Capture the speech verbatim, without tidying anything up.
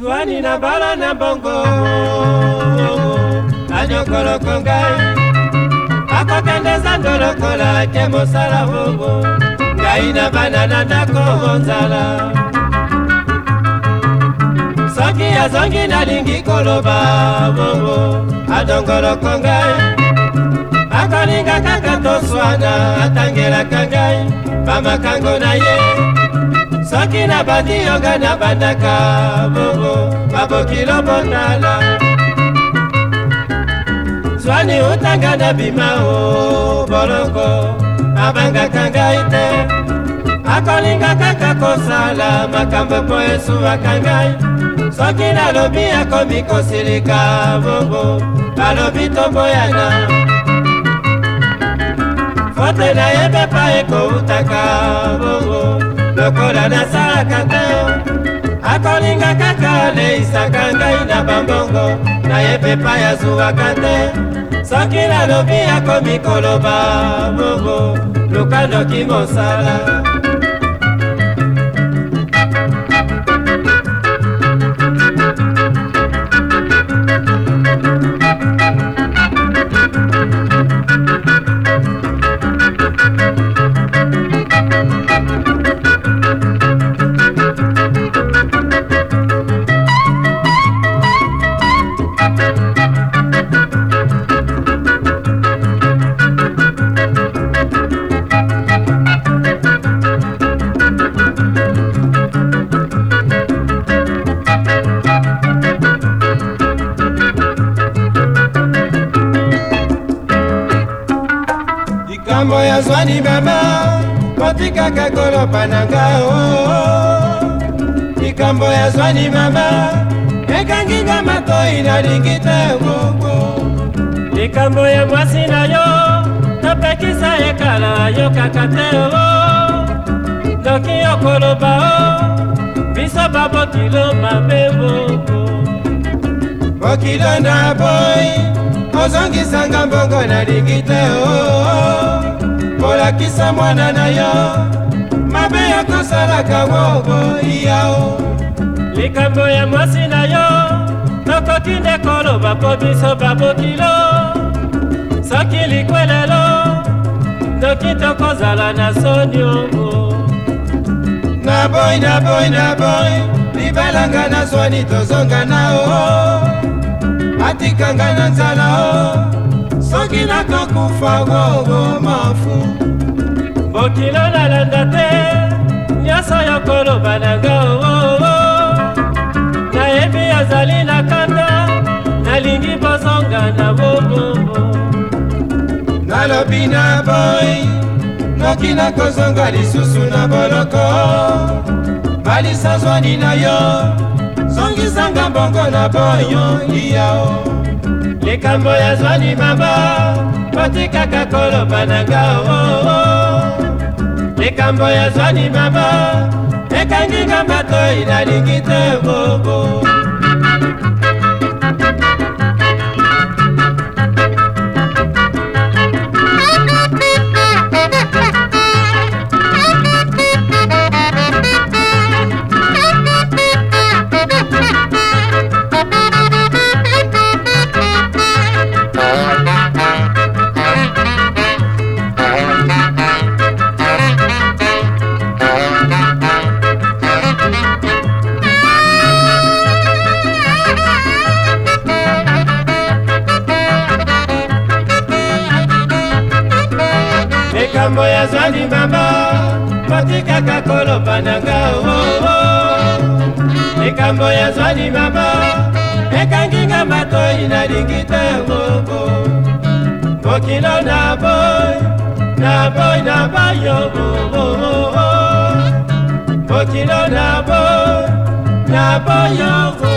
Zwani na bala na bongo anyokoloko ngai akokendeza ndolokola ke mosala bongo ngai na bana na ndako monzala soki azongi nalingi koloba bongo adongoloko ngai akolinga kaka toswana atangelaka ngai bamakango na ye soki na bandi yoga na bandaka bongo babokilo bondala Zwani utanga na bima o boloko abangaka ngai te akolinga kaka kosala makambo po esuwaka ngai soki nalobi akomi kosilika bongo balobi tomboyana fote na yebe pa ekoutaka bongo lokola nasalaka te akolinga kaka leisaka ngai na bambongo nayebe pa yazuwaka te soki nalobi akomi koloba bongo lukanoki mosala Likambo ya Zwani mama kotikaka kolopa na ngao Likambo ya Zwani mama ekanginga matoi nalingi te bongo Likambo ya mwasi na yo topekisa ekala yo kaka te o Noki yo koloba o biso babokilo mabe bongo Bokilo na boy ozongisanga mbongo nalingi te o Molakisa mwana na yo mabe ya kosalaka wogo iyao Likambo ya mwasi na yo tokoki nde koloba po biso babokilo soki likwelelo noki tokozala na soni ongo Na boy na boy na boy libalanga na Zwani tozonga na o atikanga na nzala o soki nakokufa wogo mafu bokilo nalanda te nyonso yo koloba na nga o nayebi azali na kanda nalingi bozonga na bobombo nalobi na boy noki nakozonga lisusu na boloko balisa Zwani na yo zongisanga mbongo na boyo iyao Likambo ya Zwani mama kotikaka koloba na ngao Likambo ya Zwani mama ekanginga matoi nalingi te bongo Likambo ya Zwani mama kotikaka koloba na ngao Likambo ya Zwani mama ekanginga matoi nalingi te bongo Bokilo na boy na boy na bayo Bokilo na boy na bayo